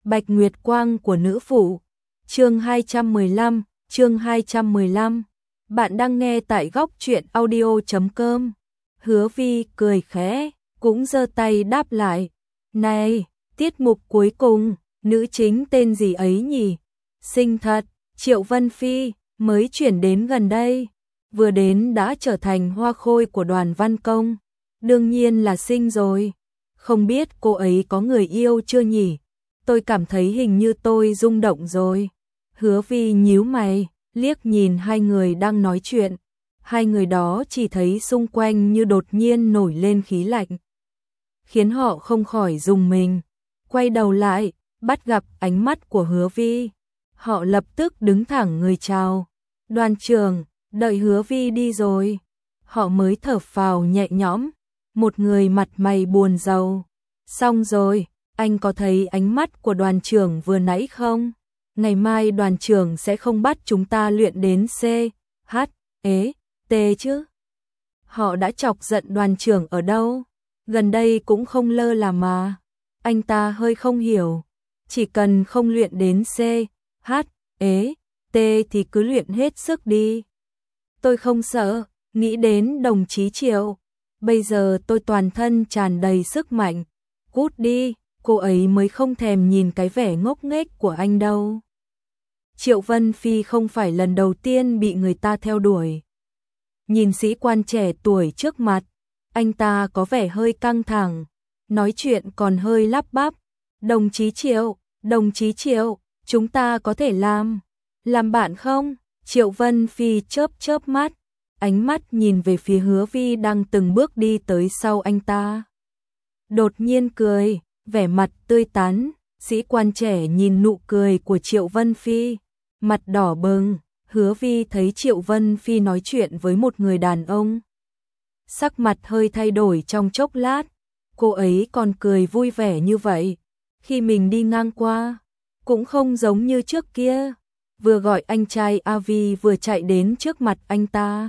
Bạch Nguyệt Quang của nữ phụ. Chương 215, chương 215. Bạn đang nghe tại góc truyện audio.com. Hứa Vi cười khẽ, cũng giơ tay đáp lại. Này, tiết mục cuối cùng, nữ chính tên gì ấy nhỉ? Xinh thật, Triệu Vân Phi, mới chuyển đến gần đây. Vừa đến đã trở thành hoa khôi của đoàn văn công. Đương nhiên là xinh rồi. Không biết cô ấy có người yêu chưa nhỉ? Tôi cảm thấy hình như tôi rung động rồi. Hứa Vi nhíu mày, liếc nhìn hai người đang nói chuyện. Hai người đó chỉ thấy xung quanh như đột nhiên nổi lên khí lạnh, khiến họ không khỏi rùng mình. Quay đầu lại, bắt gặp ánh mắt của Hứa Vi. Họ lập tức đứng thẳng người chào. Đoàn trưởng, đợi Hứa Vi đi rồi. Họ mới thở phào nhẹ nhõm. Một người mặt mày buồn rầu. Xong rồi, anh có thấy ánh mắt của đoàn trưởng vừa nãy không? Ngày mai đoàn trưởng sẽ không bắt chúng ta luyện đến C, H, E, T chứ? Họ đã chọc giận đoàn trưởng ở đâu? Gần đây cũng không lơ là mà. Anh ta hơi không hiểu. Chỉ cần không luyện đến C, H, E, T thì cứ luyện hết sức đi. Tôi không sợ, nghĩ đến đồng chí Triệu. Bây giờ tôi toàn thân tràn đầy sức mạnh. Cút đi, cô ấy mới không thèm nhìn cái vẻ ngốc nghếch của anh đâu. Triệu Vân Phi không phải lần đầu tiên bị người ta theo đuổi. Nhìn sĩ quan trẻ tuổi trước mặt, anh ta có vẻ hơi căng thẳng, nói chuyện còn hơi lắp bắp. Đồng chí Triệu, chúng ta có thể làm bạn không? Triệu Vân Phi chớp mắt, ánh mắt nhìn về phía Hứa Vi đang từng bước đi tới sau anh ta. Đột nhiên cười, vẻ mặt tươi tắn, sĩ quan trẻ nhìn nụ cười của Triệu Vân Phi, mặt đỏ bừng. Hứa Vi thấy Triệu Vân Phi nói chuyện với một người đàn ông. Sắc mặt hơi thay đổi trong chốc lát, cô ấy còn cười vui vẻ như vậy. Khi mình đi ngang qua, cũng không giống như trước kia, vừa gọi anh trai Avi vừa chạy đến trước mặt anh ta.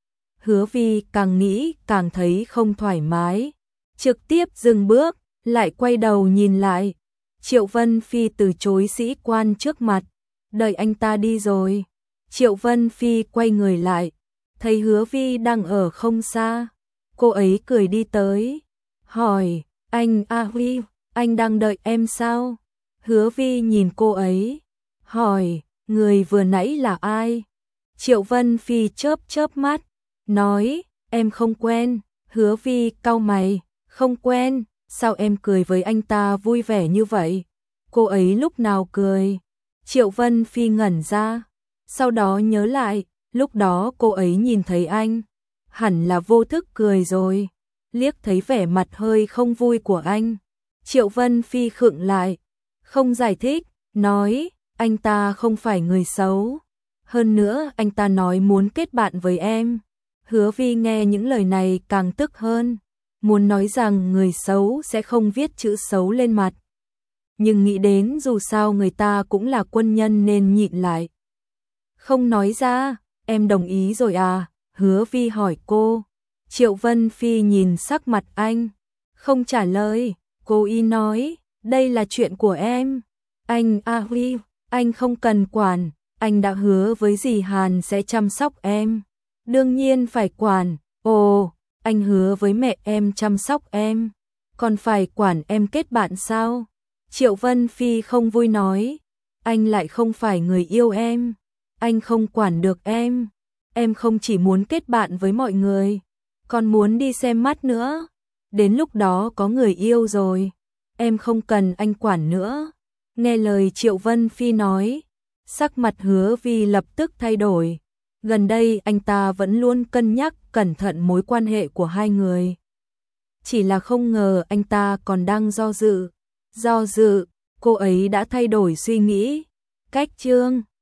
Hứa Vi càng nghĩ càng thấy không thoải mái, trực tiếp dừng bước, lại quay đầu nhìn lại. Triệu Vân Phi từ chối sĩ quan trước mặt, đợi anh ta đi rồi. Triệu Vân Phi quay người lại, thấy Hứa Vi đang ở không xa. Cô ấy cười đi tới, hỏi, anh Avi, anh đang đợi em sao? Hứa Vi nhìn cô ấy, hỏi, người vừa nãy là ai? Triệu Vân Phi chớp mắt, nói, em không quen. Hứa Vi cau mày, không quen, sao em cười với anh ta vui vẻ như vậy? Cô ấy lúc nào cười? Triệu Vân Phi ngẩn ra, sau đó nhớ lại, lúc đó cô ấy nhìn thấy anh, hẳn là vô thức cười rồi, liếc thấy vẻ mặt hơi không vui của anh. Triệu Vân Phi khựng lại, không giải thích, nói, anh ta không phải người xấu. Hơn nữa anh ta nói muốn kết bạn với em. Hứa Vi nghe những lời này càng tức hơn, muốn nói rằng người xấu sẽ không viết chữ xấu lên mặt. Nhưng nghĩ đến dù sao người ta cũng là quân nhân nên nhịn lại. Không nói ra, em đồng ý rồi à? Hứa Vi hỏi cô. Triệu Vân Phi nhìn sắc mặt anh, không trả lời. Cô y nói, đây là chuyện của em. Anh Avi, anh không cần quản, anh đã hứa với dì Hàn sẽ chăm sóc em. Đương nhiên phải quản. Ồ, anh hứa với mẹ em chăm sóc em, còn phải quản em kết bạn sao? Triệu Vân Phi không vui nói, anh lại không phải người yêu em, anh không quản được em không chỉ muốn kết bạn với mọi người, còn muốn đi xem mắt nữa. Đến lúc đó có người yêu rồi, em không cần anh quản nữa. Nghe lời Triệu Vân Phi nói, sắc mặt Hứa Vi lập tức thay đổi. Gần đây anh ta vẫn luôn cân nhắc cẩn thận mối quan hệ của hai người. Chỉ là không ngờ anh ta còn đang do dự, cô ấy đã thay đổi suy nghĩ. Cách chương